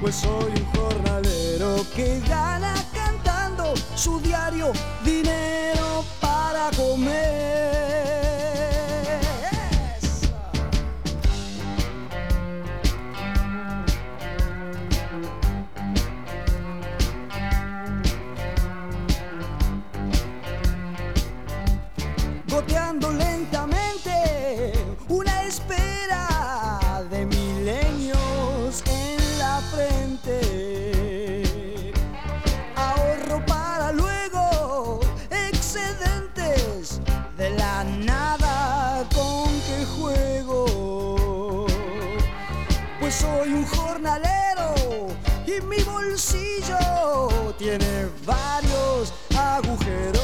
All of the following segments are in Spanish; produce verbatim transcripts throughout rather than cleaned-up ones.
pues soy un jornalero que gana cantando su diario dinero para comer. Goteando lentamente una espera de milenios en la frente. Ahorro para luego excedentes de la nada con que juego. Pues soy un jornalero y mi bolsillo tiene varios agujeros.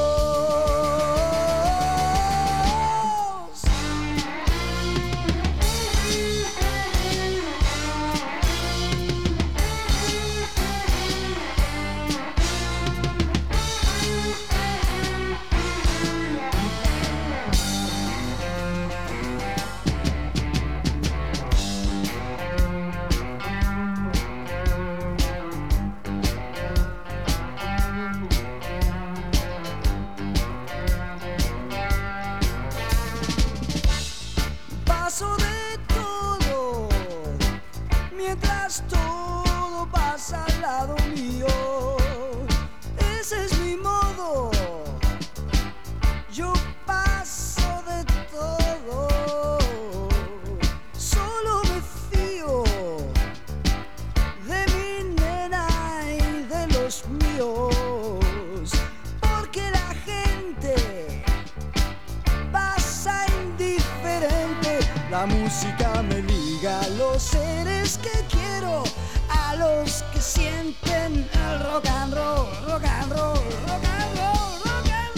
Paso de todo, mientras todo pasa al lado mío. Ese es mi modo, yo paso de todo. Solo me fío de mi nena y de los míos, porque la gente pasa indiferente. La música me liga a los seres que quiero, a los que sienten el rock and roll, rock and roll, rock and roll, rock and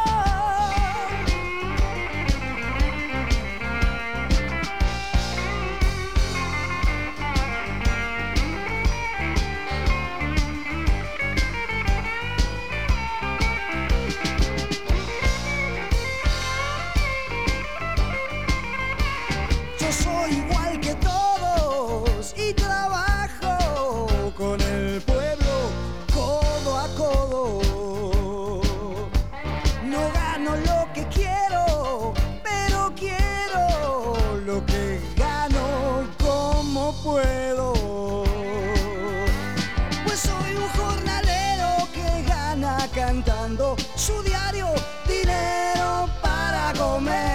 Yo soy igual que todos y trabajo con el pueblo codo a codo. No gano lo que quiero, pero quiero lo que gano como puedo. Pues soy un jornalero que gana cantando su diario dinero para comer.